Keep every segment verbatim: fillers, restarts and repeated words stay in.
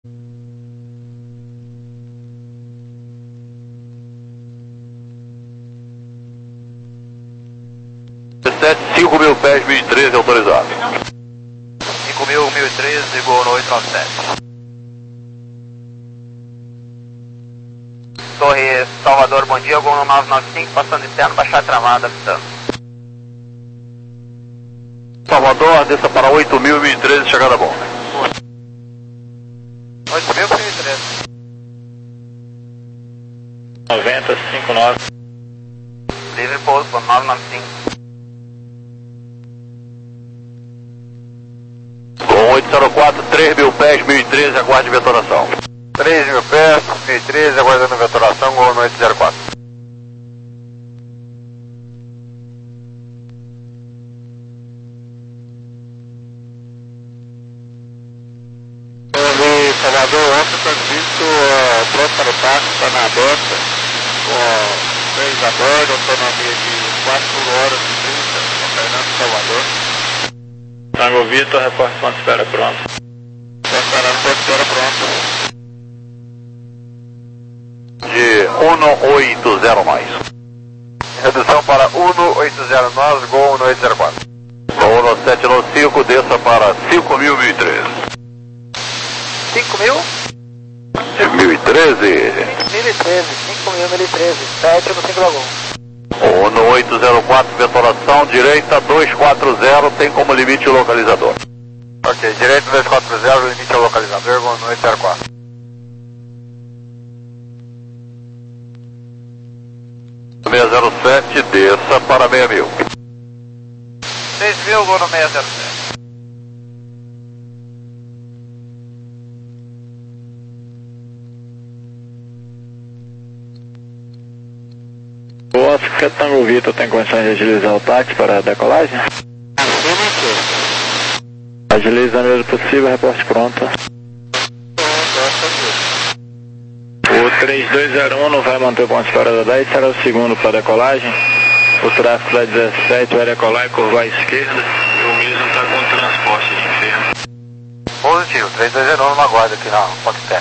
cinco mil pés, mil e treze autorizado. cinco mil, mil e treze, Gol no oito nove sete. Torre Salvador, bom dia, Gol no nove nove cinco, passando externo, baixar travada, avisando. Salvador, desça para oito mil, mil e treze, chegada bom. oito mil, mil e treze. noventa, cinquenta e nove. Livre pouso, nove nove cinco. Com oito zero quatro, três mil pés, mil e treze, aguarde vetoração. três mil pés, mil e treze, aguardando vetoração, Gol no oito zero quatro. Salvador, ontem foi visto uh, pronto para o taxi, está na aberta, com três a bordo, autonomia de quatro horas e trinta, com Fernando Salvador. Tango Vitor, reporte ponto de espera pronto. Está esperando ponto de espera pronto. De um oito zero mais. Redução para um oito zero nove, Gol no oito zero quatro. um sete nove cinco, desça para cinco mil, mil e treze. cinco mil? mil e treze. mil e treze, cinco mil, mil e treze, sete no cinco Lagoon. um oito zero quatro, vetoração, direita dois quatro zero, tem como limite o localizador. Ok, direito dois quatro zero, limite ao localizador, Gol no oito zero quatro. seis zero sete, desça para seis mil. seis mil, Gol no seis zero sete. O Oscar Tango Vitor tem condições de agilizar o táxi para a decolagem? Agiliza o mesmo possível, reporte pronto. O três dois zero um não vai manter o ponto de espera da dez, será o segundo para a decolagem. O tráfego da dezessete vai decolar e curvar à esquerda. E o mesmo está com o transporte de enfermo. Positivo, três dois zero um numa guarda aqui na Foxtrot.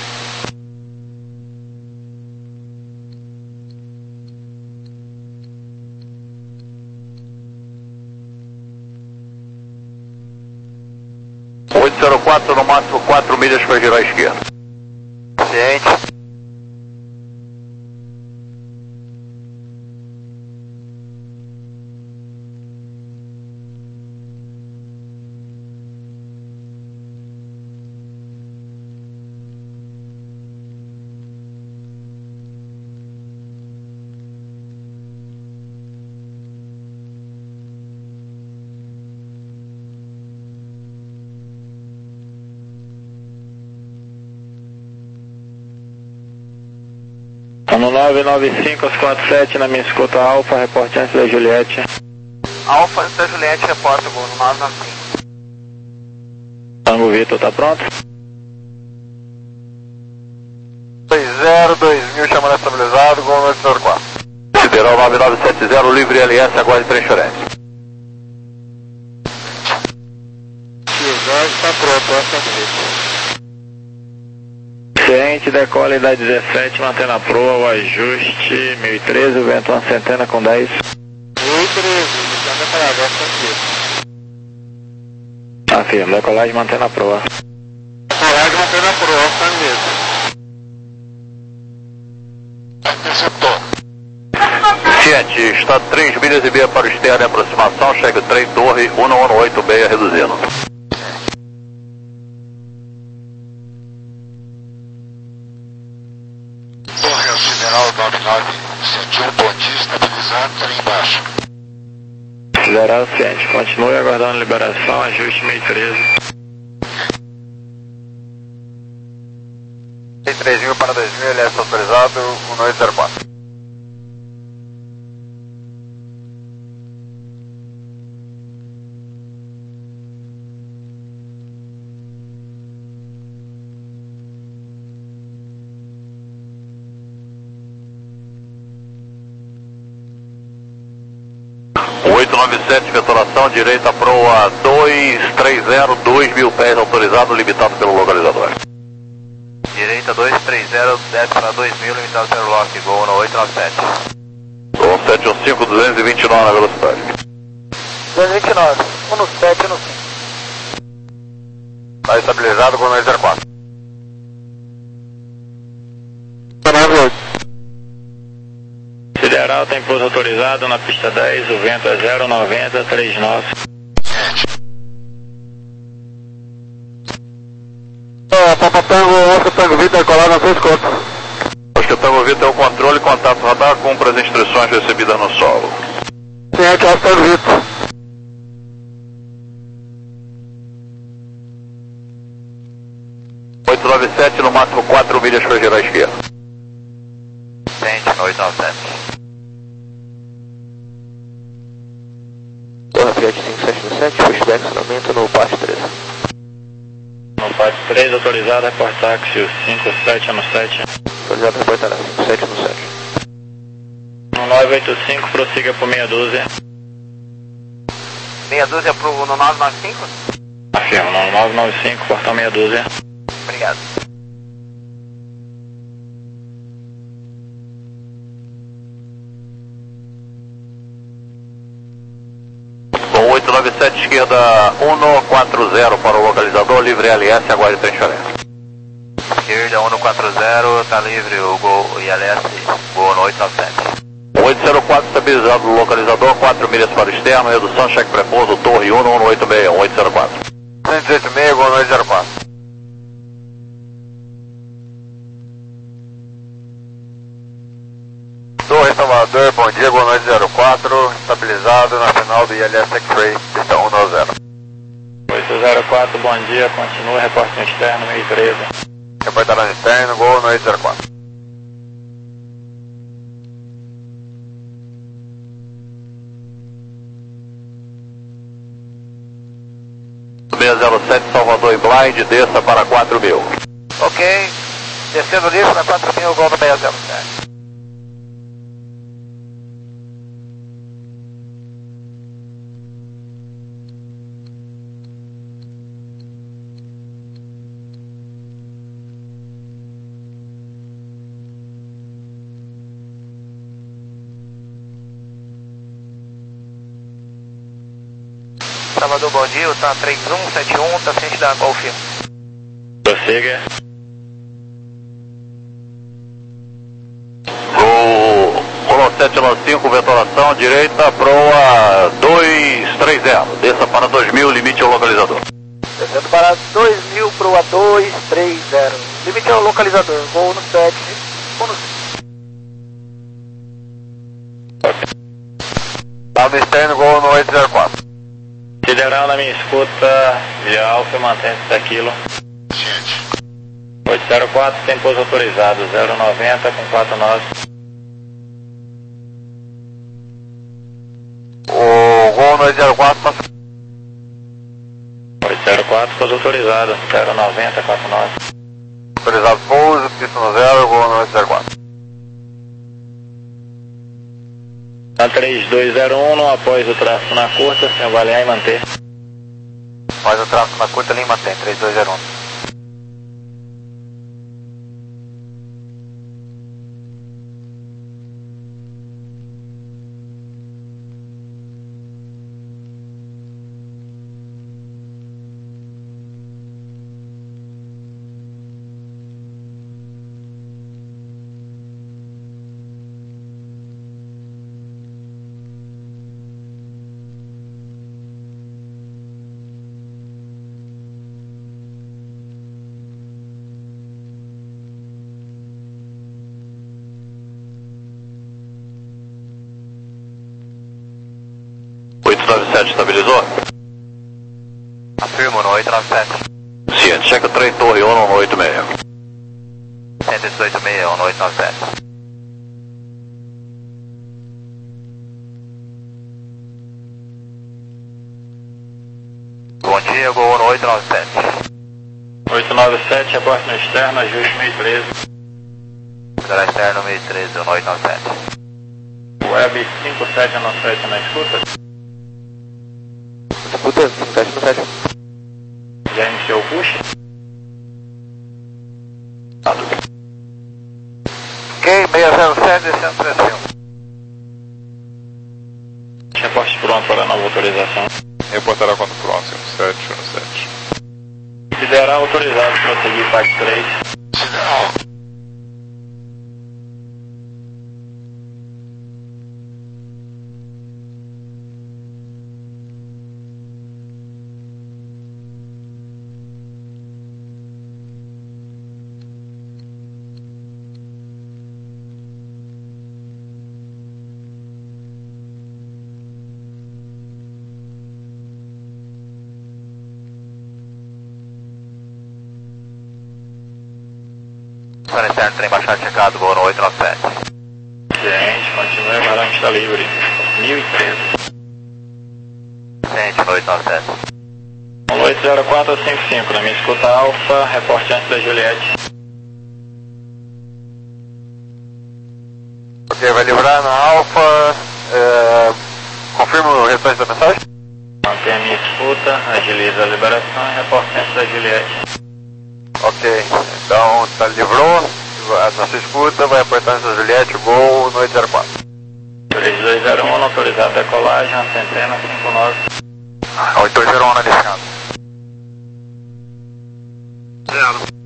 oito zero quatro, no máximo quatro milhas para girar à esquerda. Ciente. No nove nove cinco, quatro sete na minha escuta Alfa, reporte antes da Juliette. Alfa antes da Juliette, reporta, Gol no nove nove cinco. Tango Vitor tá pronto? dois zero, dois mil, chamando estabilizado, Gol no oito zero quatro. Sideral nove nove sete zero, livre L S, aguarde transferência. O Jorge está pronto, essa aqui. Ciente, decola da dezessete, mantendo a proa, o ajuste mil e treze, o vento uma centena com dez. mil e treze, já decolado, essa aqui. Afirma, decolagem mantendo a proa. Decolagem mantendo a proa, essa mesmo. Interceptou. Ciente, está três milhas e meia para o externo em aproximação, chega o trem torre um um oito seis reduzindo. Torre ao General nove nove sete um, bom dia, estabilizado, trem embaixo. Zero ciente, continue aguardando liberação, ajuste mil e treze. três mil para dois mil, L S autorizado, um oito zero quatro. oito nove sete, vetoração, direita proa dois três zero, dois mil pés autorizado, limitado pelo localizador. direita dois três zero, desce para dois mil, limitado zero lock, Gol no oito nove sete. Gol sete um cinco, duzentos e vinte e nove na velocidade. duzentos e vinte e nove, um no sete, um no cinco. Está estabilizado, Gol no oito zero quatro. Sideral tem pouso autorizado na pista dez, o vento é zero noventa, trinta e nove. Papa Tango, Oscar Tango Vitor, colado na seis contas. Oscar Tango Vitor é o controle, contato radar, cumpra as instruções recebidas no solo. Sim, aqui é Oscar Tango Vitor. oito nove sete, no máximo quatro milhas para girar à esquerda. Sente no oito nove sete. Torre Fiat cinco sete sete, pushback, acionamento no parte três. No parte três, autorizado, report táxi cinco sete no sete. Autorizado, reportar cinco sete no sete. No nove oito cinco, prossiga por meia dúzia. Meia dúzia pro no nove nove cinco? Afirmo, no nove nove cinco, portão meia dúzia. Obrigado. Com oito nove sete, esquerda um quatro zero para o localizador, livre L S, aguarde transferência. Esquerda um quatro zero, tá livre o Gol I L S, Gol no oito nove sete. oito zero quatro, estabilizado no localizador, quatro milhas para o externo, redução, cheque prepouso, torre um no oito seis um, oito zero quatro. cento e oito seis, Gol no oito zero quatro. Torre Salvador, bom dia, Gol no oito zero quatro, estabilizado na final do I L S X-Ray, pista um nove zero. oito zero quatro, bom dia, continua, reporte externo, meio treze. Reportagem externo, Gol no oito zero quatro. seis zero sete, Salvador e Blind, desça para quatro mil. Ok, descendo livre na quatro mil, Gol no seis zero sete. Salvador, bom dia, tá três um sete um, tá ciente da qual filme? Prossiga. Gol sete nove cinco, vetoração, direita, proa dois três zero, desça para dois mil, limite ao localizador. Descendo para dois mil, proa dois três zero. Limite ao localizador, Gol no sete, um no cinco. Salve externo, Gol no oito zero quatro. Sideral na minha escuta, via Alfa, mantém-se até quilo. oito zero quatro, tem pouso autorizado, zero noventa com quatro nove. O Gol no oito zero quatro, passa. oito zero quatro, pouso autorizado, zero noventa, quatro nove. Autorizado pouso, pista no zero, Gol no oito zero quatro. Na três dois zero um, não após o tráfego na curta, sem avaliar e manter. Após o tráfego na curta, linha mantém, três dois zero um. oito nove sete, estabilizou? Afirmo no oito nove sete. Ciente, checa trem, torre um no oito seis. cento e dezoito seis um no oito nove sete. Bom dia, Gol no oito nove sete. oito nove sete, reporte no externo, ajuste meio treze. Será externo meio treze no oito nove sete. Web cinco sete nove sete na escuta. Escuta, cinco sete nove sete. Já iniciou o push? seis zero sete, descendo três cinco. Reporte pronto para nova autorização. Reportará quando pronto, cinco sete um sete. Sideral autorizado para prosseguir parte três. Sideral. Zona externa, trem baixado checado, voo no oito nove sete. Ciente, continue aguardando que está livre. mil e treze. Ciente, no oito nove sete. oito zero quatro cinco cinco, na minha escuta Alfa, reporte antes da Juliette. Ok, vai livrar na Alfa. É, confirma o restante da mensagem? Mantenha a minha escuta, agiliza a liberação e reporte antes da Juliette. Ok, então tá, livrou, a nossa escuta, vai apertar essa Juliette, gol no oito zero quatro. três dois zero um, autorizado a decolagem, centena cinco nove. oito dois zero um iniciado. Zero.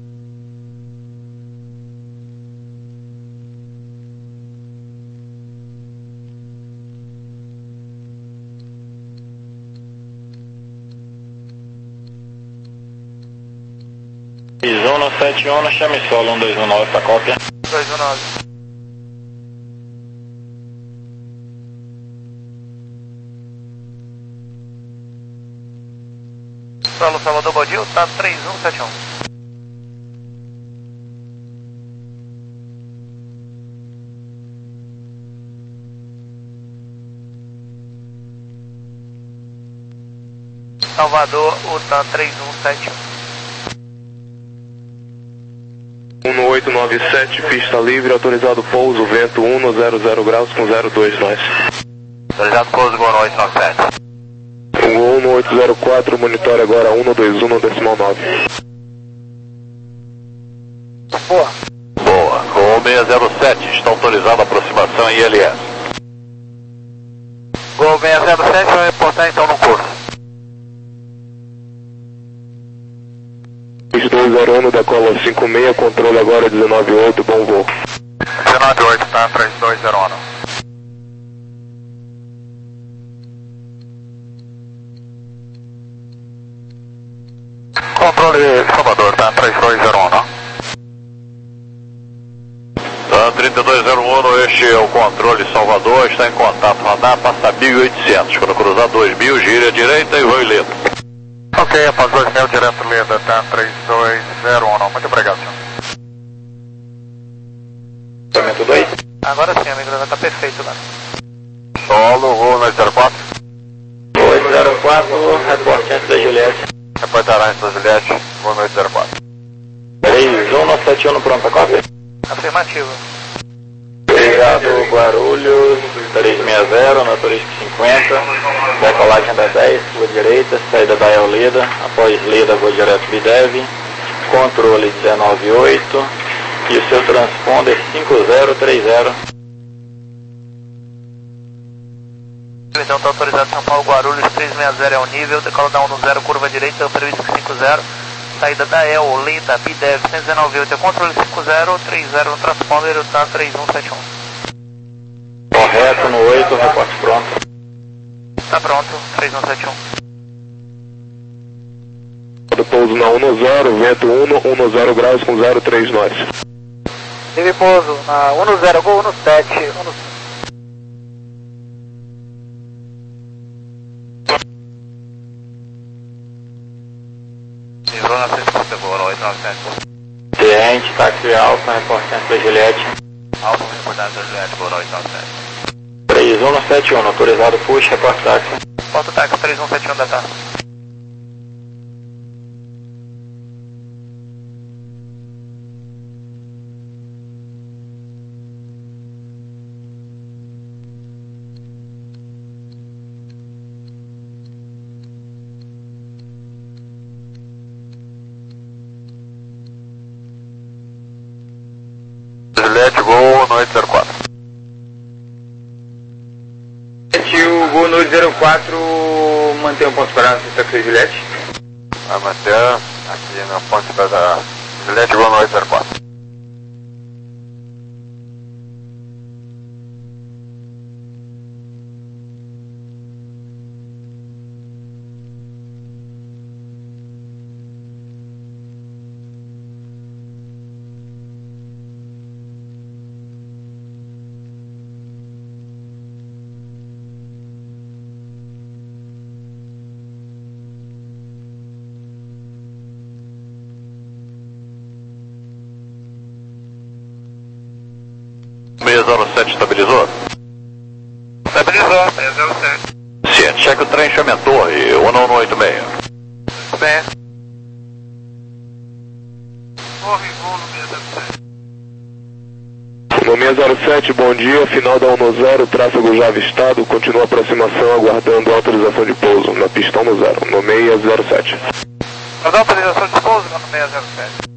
Isono sete um, chame solo um dois um nove para cópia. dois um nove. Solo Salvador Bodil, tá três um sete um. Salvador, o tá três um sete um. um no oito nove sete, pista livre, autorizado pouso, vento um no zero zero graus com zero dois nós. Autorizado pouso, gol no oito nove sete. um um no oito zero quatro, monitora agora um no dois um no decimal nove. Boa. Boa, gol seis zero sete, está autorizado a aproximação em I L S. Gol seis zero sete, vai reportar então no curso. dois zero um no decola cinco seis, controle agora dezenove oito, bom voo. dezenove oito, tá, três dois zero um. Controle Salvador, tá, três dois zero um, não? Tá, trinta e dois zero um, este é o controle Salvador, está em contato, radar, passa mil e oitocentos, quando cruzar dois mil, gira à direita e vai lento. Ok, após dois mil, direto Leda, tá, três dois zero um, muito obrigado, senhor. dois. Agora sim, amigo, vai estar perfeito lá. Solo, voo no zero quatro. oito zero quatro, reporte antes da Juliette. Reportará antes da Juliette, voo no zero quatro. três um sete um, pronto a cópia. Afirmativo. Obrigado, Guarulhos, três seis zero, na turística cinquenta, decolagem da dez, rua direita, saída da El Leda, após Leda, vou direto Bidev, controle dezenove oito e o seu transponder cinco zero três zero. Então está autorizado São Paulo Guarulhos três seis zero é o nível, decola da um no zero, curva direita, previsto cinco zero, saída da El, Leda, Bidev, cento e dezenove oito, controle cinco zero três zero no transponder, está três um sete um. Correto, no oito, reporte pronto. Está pronto, três um sete um. Pouso na um no zero, vento um no um no zero graus com zero três nós. Teve pouso na um no zero, gol um no sete, um no... Livrou na sexta, gol no oito nove sete. Ciente, táxi Alfa, reporte antes da Juliette. Alfa, reportagem da Juliette, gol no oito nove sete. três um sete um, autorizado push, reporte táxi. Porta táxi três um sete um da tarde. Juliette, gol no oito zero quatro. O Gol no oito zero quatro mantém um ponto parado no táxi Juliette. Vai manter aqui no ponto da Juliette, Gol no oito zero quatro. seis zero sete estabilizou? Estabilizou, seis zero sete. Ciente, cheque o trem chama a torre, um um oito seis. Bem. Torre, voo no seis zero sete. No seis zero sete, bom dia, final da um zero, tráfego já avistado, continua a aproximação aguardando autorização de pouso na pista um zero, no seis zero sete. Mas a autorização de pouso no seis zero sete.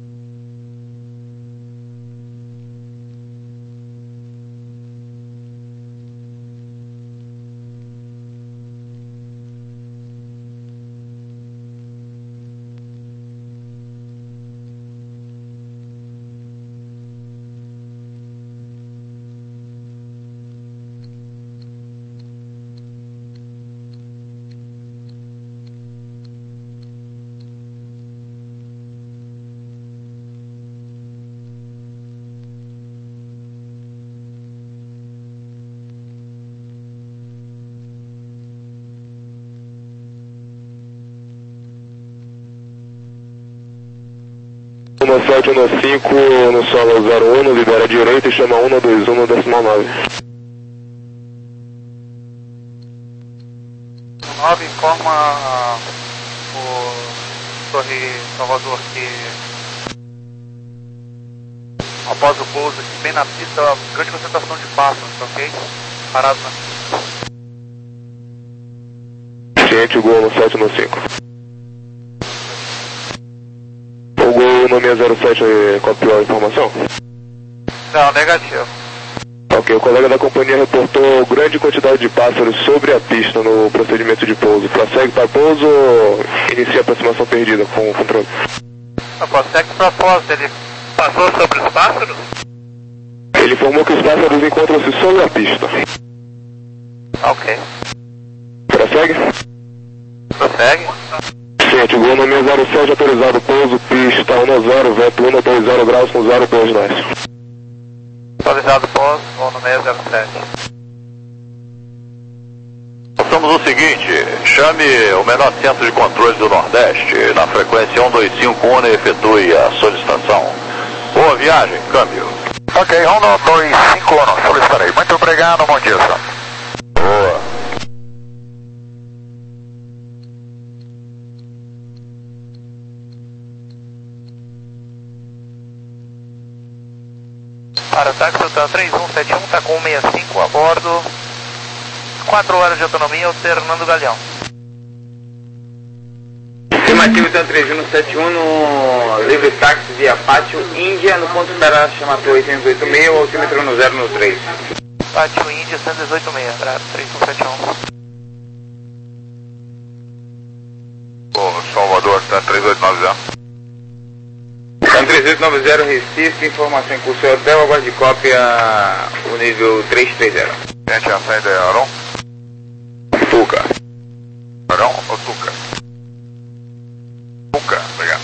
um sete um cinco no solo zero um, libera a direita e chama um dois um no decimal nove. nove informa o Torre Salvador que após o pouso aqui bem na pista, grande concentração de pássaros, ok? Parado na pista. Ciente, Gol no sete um cinco. O Gol no seis zero sete copiou a informação? Não, negativo. Ok, o colega da companhia reportou grande quantidade de pássaros sobre a pista no procedimento de pouso. Prossegue para pouso ou inicia a aproximação perdida com o controle? Não, prossegue para pouso, ele passou sobre os pássaros? Ele informou que os pássaros encontram-se sobre a pista. Ok. Prossegue? Prossegue? Ciente, Gol no seis zero sete autorizado pouso, pista um zero, vento um dois zero graus com zero dois nós. Autorizado pouso, voo no seis zero sete. Façamos o seguinte, chame o menor centro de controle do Nordeste, na frequência um dois cinco um e efetue a solicitação. Boa viagem, câmbio. Ok, um dois cinco um, solicitarei. Muito obrigado, bom dia, senhor. Boa. Para o táxi Hotel três um sete um, está com um seis cinco a bordo. quatro horas de autonomia, o Fernando Galeão. Afirmativo, Hotel três um sete um no livre táxi via Pátio Índia, no ponto para chamada oitocentos e oitenta e seis, o altímetro no zero no três. Pátio Índia, cento e dezoito seis, Andrade, três um sete um. O Salvador está três oito nove zero. Então, três oito nove zero Recife, informação em curso hotel, aguarde cópia o nível trezentos e trinta. Gente, a saída é Aron? Tuca. Aron ou Tuca? Tuca, obrigado.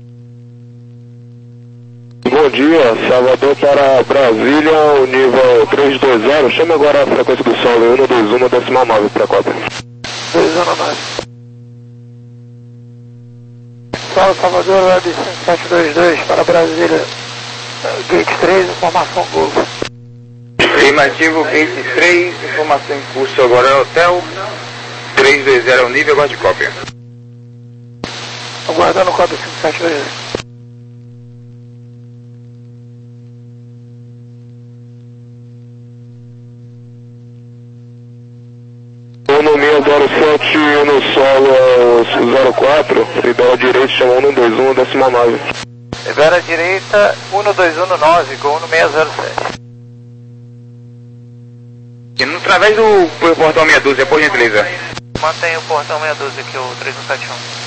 Bom dia, Salvador para Brasília, o nível trezentos e vinte. Chama agora a frequência do solo um dois um decimal nove para a cópia. dois zero nove. Solo Salvador, web sete dois dois para Brasília, gate três, informação Gol. Afirmativo, gate três, informação em curso agora é hotel, trezentos e vinte é o nível, aguarde cópia. Aguardando o código cinco sete dois dois. No seis zero sete no solo zero quatro, libera a direita, chama um dois um decimal nove. Libera a direita, um dois um nove, Gol no seis zero sete. Através do portão meia dúzia, por gentileza. Mantém o portão meia dúzia aqui, o três um sete um.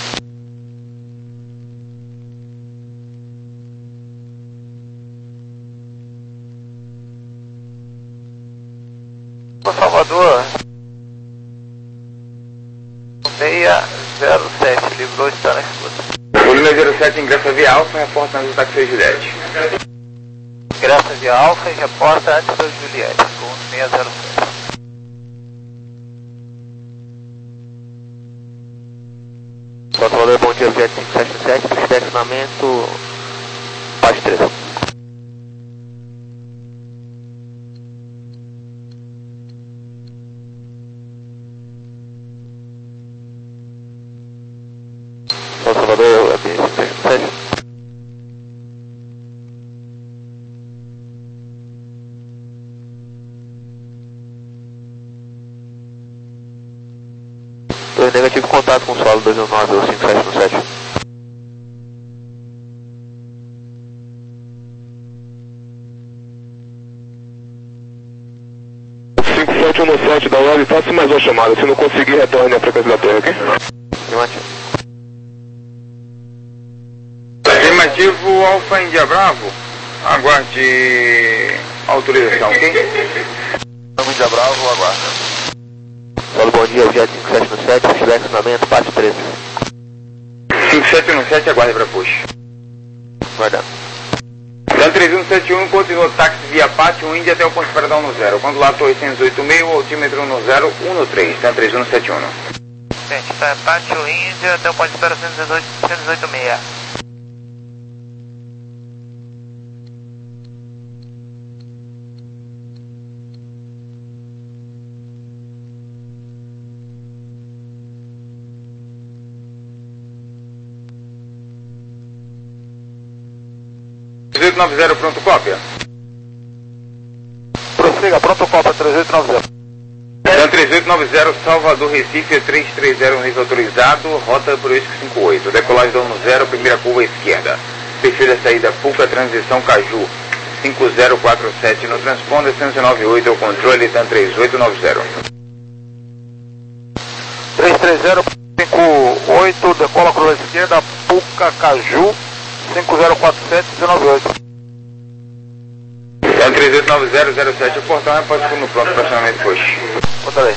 Salvador seis zero sete, livrou, está na escuta. Volume zero sete, ingressa via Alfa, reporta antes do táxi Juliette. Ingressa via Alfa e reporta antes do Juliette, com seis zero sete. Salvador, bom dia, Jet cinco sete sete, push direcionamento, parte três. Salvador, cinco sete sete. Estou em negativo contato com o solo dois um nove ou cinco sete sete. cinco sete um sete da web, faça mais uma chamada. Se não conseguir, retorne a frequência da torre, ok? Afirmativo. Afirmativo, Alfa Índia Bravo. Aguarde autorização, ok? Índia Bravo, aguarda. Solo, bom dia, Jet cinco sete sete, push direcionamento, parte três. cinco sete um sete, aguarde para push. Guardando. Da três um sete um, continua táxi via Pátio Índia até o ponto de paradão no zero. Quando lá estou oitocentos e oito e meio, altímetro no zero um três, da três um sete um. Gente, tá Pátio Índia até o ponto de espera cento e dezoito e meio. trezentos e noventa, pronto, cópia. Prossiga, pronto, cópia, trezentos e noventa. Dan três oito nove zero, Salvador, Recife, três três zero, nível autorizado, rota por isso cinco oito. Decolagem do ano zero, primeira curva à esquerda. Perfil da saída, Puca, transição Caju, cinco zero quatro sete. No transponder, cento e noventa e oito, o controle, Dan três oito nove zero. três três zero, cinco oito, decola curva à esquerda, Puca, Caju, cinco zero quatro sete, dezenove oito. Dan três oito nove zero zero sete, o portão repórter no pronto, estacionamento push. Bota aí.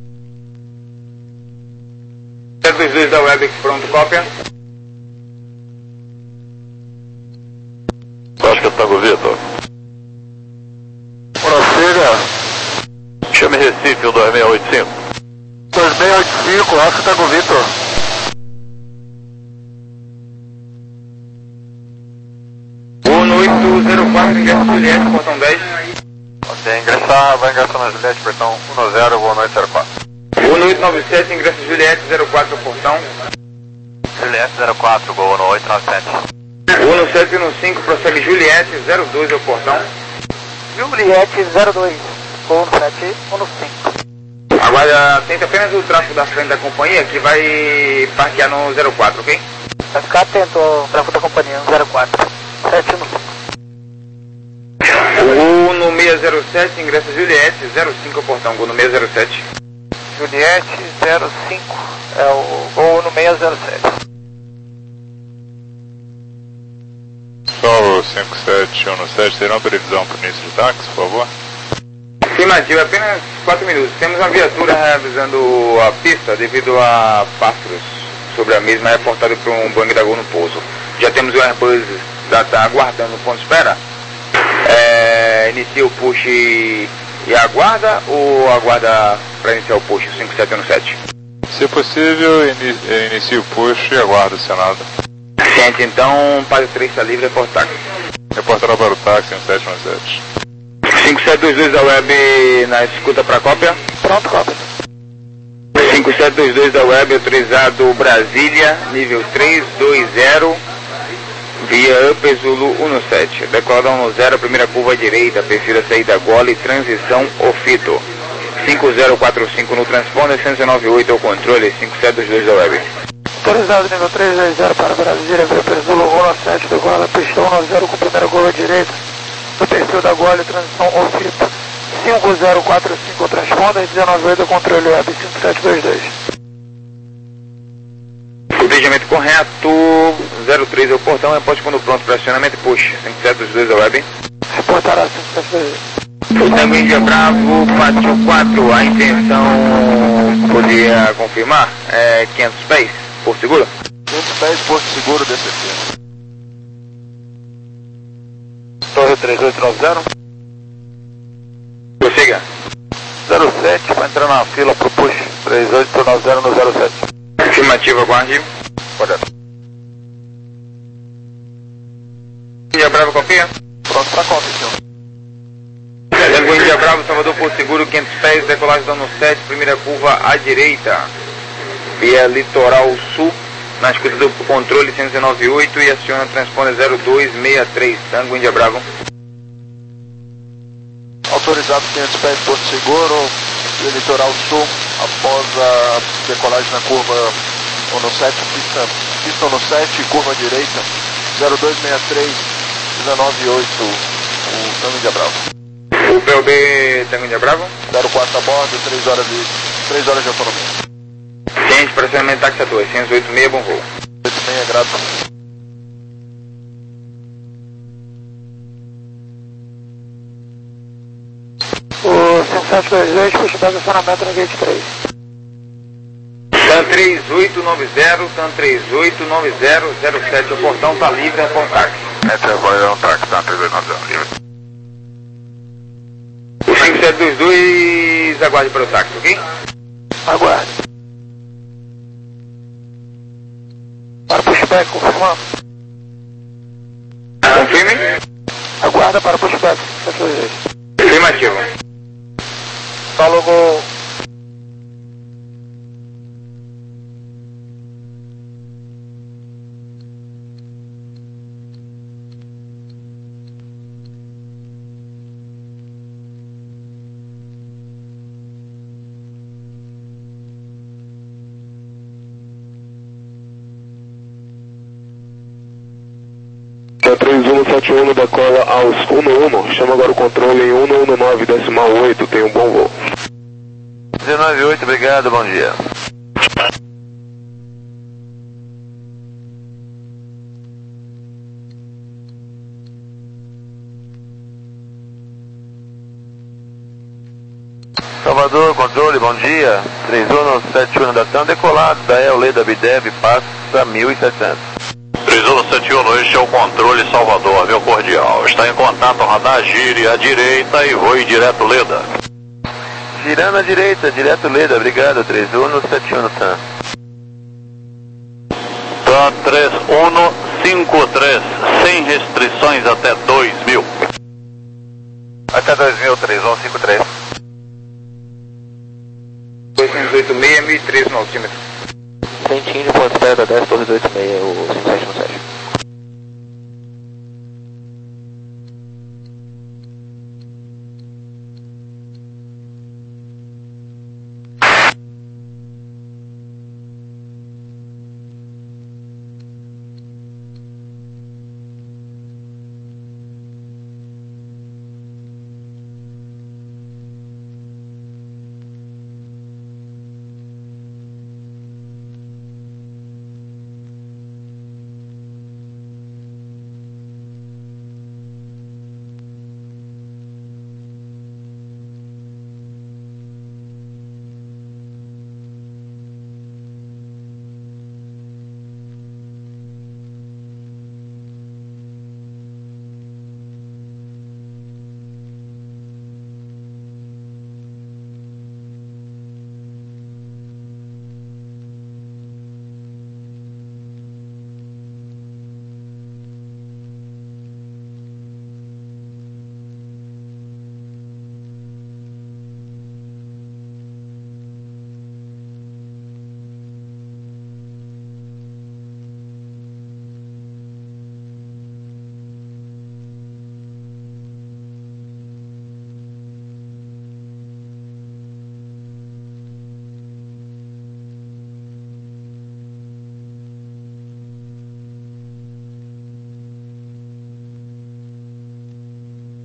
zero dois dois da Webex, pronto, cópia. Acho Tango Vitor. Prossiga. Chame Recife, o dois seis oito cinco. dois seis oito cinco, acho Tango Vitor. oito zero quatro, ingresso Juliette, portão dez. Ok, ingressar, vai ingressar na Juliette, portão um zero, boa noite, zero quatro. um oito nove sete, ingresso Juliette, zero quatro, portão. Juliette zero quatro, gol no oito nove sete. um sete um cinco, prossegue Juliette, zero dois ao portão. Juliette zero dois, gol no sete um cinco. Agora, tenta apenas o tráfego da frente da companhia que vai parquear no zero quatro, ok? Vai ficar atento ao tráfego da companhia no zero quatro, sete um cinco. O no seis zero sete, ingresso Juliette, zero cinco ao portão, gol no seis zero sete. Juliette zero cinco, é o gol no seis zero sete. Solo cinco sete um sete, terá uma previsão para o início de táxi, por favor? Afirmativo, apenas quatro minutos. Temos uma viatura revisando a pista devido a pássaros sobre a mesma, reportado por um Boeing da Gol no pouso. Já temos o Airbus da tá aguardando o ponto de espera. É, inicia o push e, e aguarda ou aguarda para iniciar o push, cinco sete um sete? Se possível, ini inicie o push e aguarde o Senado. Ciente, então, Padre três está livre, reporta táxi. Reportará para o táxi um sete um sete. cinco sete dois dois da web na escuta para cópia. Pronto, cópia. cinco sete dois dois da web, autorizado Brasília, nível três dois zero, via Up Zulu um sete. Decolada um zero, primeira curva à direita, perfil da saída Gole, transição Ofito. cinco zero quatro cinco no transponder, cento e noventa e oito ao controle, cinco sete dois dois da web. Autorizado nível três dois zero para Brasília, via Up Zulu um sete, decolada pista um zero com primeira curva à direita. No perfil da Gole, transição Ofito. cinco zero quatro cinco transponder, dezenove oito, controle web cinco sete dois dois. Entendimento correto, zero três é o portão, reporte quando pronto para acionamento e push, cinco sete dois dois é o web. Reportará cinco sete dois dois. Tango Índia Bravo, Pátio quatro, a intenção podia confirmar? É quinhentos pés, Porto Seguro? quinhentos pés, Porto Seguro, D C T. Torre três oito nove zero. Prossiga. zero sete, vai entrar na fila pro push três oito nove zero no zero sete. Afirmativa, aguarde. Pode. Índia Bravo, copia? Pronto pra conta, senhor. Tango Índia Bravo, Salvador, Porto Seguro, quinhentos pés, decolagem dano sete, primeira curva à direita. Via Litoral Sul, na escuta do controle cento e dezenove ponto oito e aciona o transponder zero dois seis três, Tango Índia Bravo. Autorizado quinhentos pés, Porto Seguro, e Litoral Sul, após a decolagem na curva no sete, pista, pista no sete, curva à direita, zero dois seis três, dezenove oito, o Tango Índia Bravo. O P O B Tango Índia Bravo? zero quatro a bordo, três horas de, três horas de autonomia. Ciente para acionamento táxi a dois, cento e oito seis, bom voo. oito seis, grato. O cinco sete dois dois, puxback acionamento no gate três. TAM três oito nove zero, TAM três oito nove zero, zero sete, o portão está livre, é por táxi. Essa é um táxi, TAM três oito nove zero, livre. O cinco sete dois dois, aguarde para o táxi, ok? Aguarde. Para pushback, confirmando. Confirme. Aguarda para pushback, cinco sete dois dois. Afirmativo. Falou, gol. três um sete um decola aos um um, chama agora o controle em um um nove decimal oito, tem um bom voo. dezenove oito, obrigado, bom dia. Salvador, controle, bom dia. três um sete um da TAM, decolado da E O L E da Bidev, passa mil e setecentos. três um sete um, este é o controle Salvador, meu cordial. Está em contato, radar gire à direita e voe direto Leda. Girando à direita, direto Leda, obrigado, três um sete um no TAM. TAM três um cinco três, sem restrições até dois mil. Até dois mil, três um cinco três. dois oito seis, mil e três no altímetro. Centinho de ponto espera da dez, torre oito seis, o cinco sete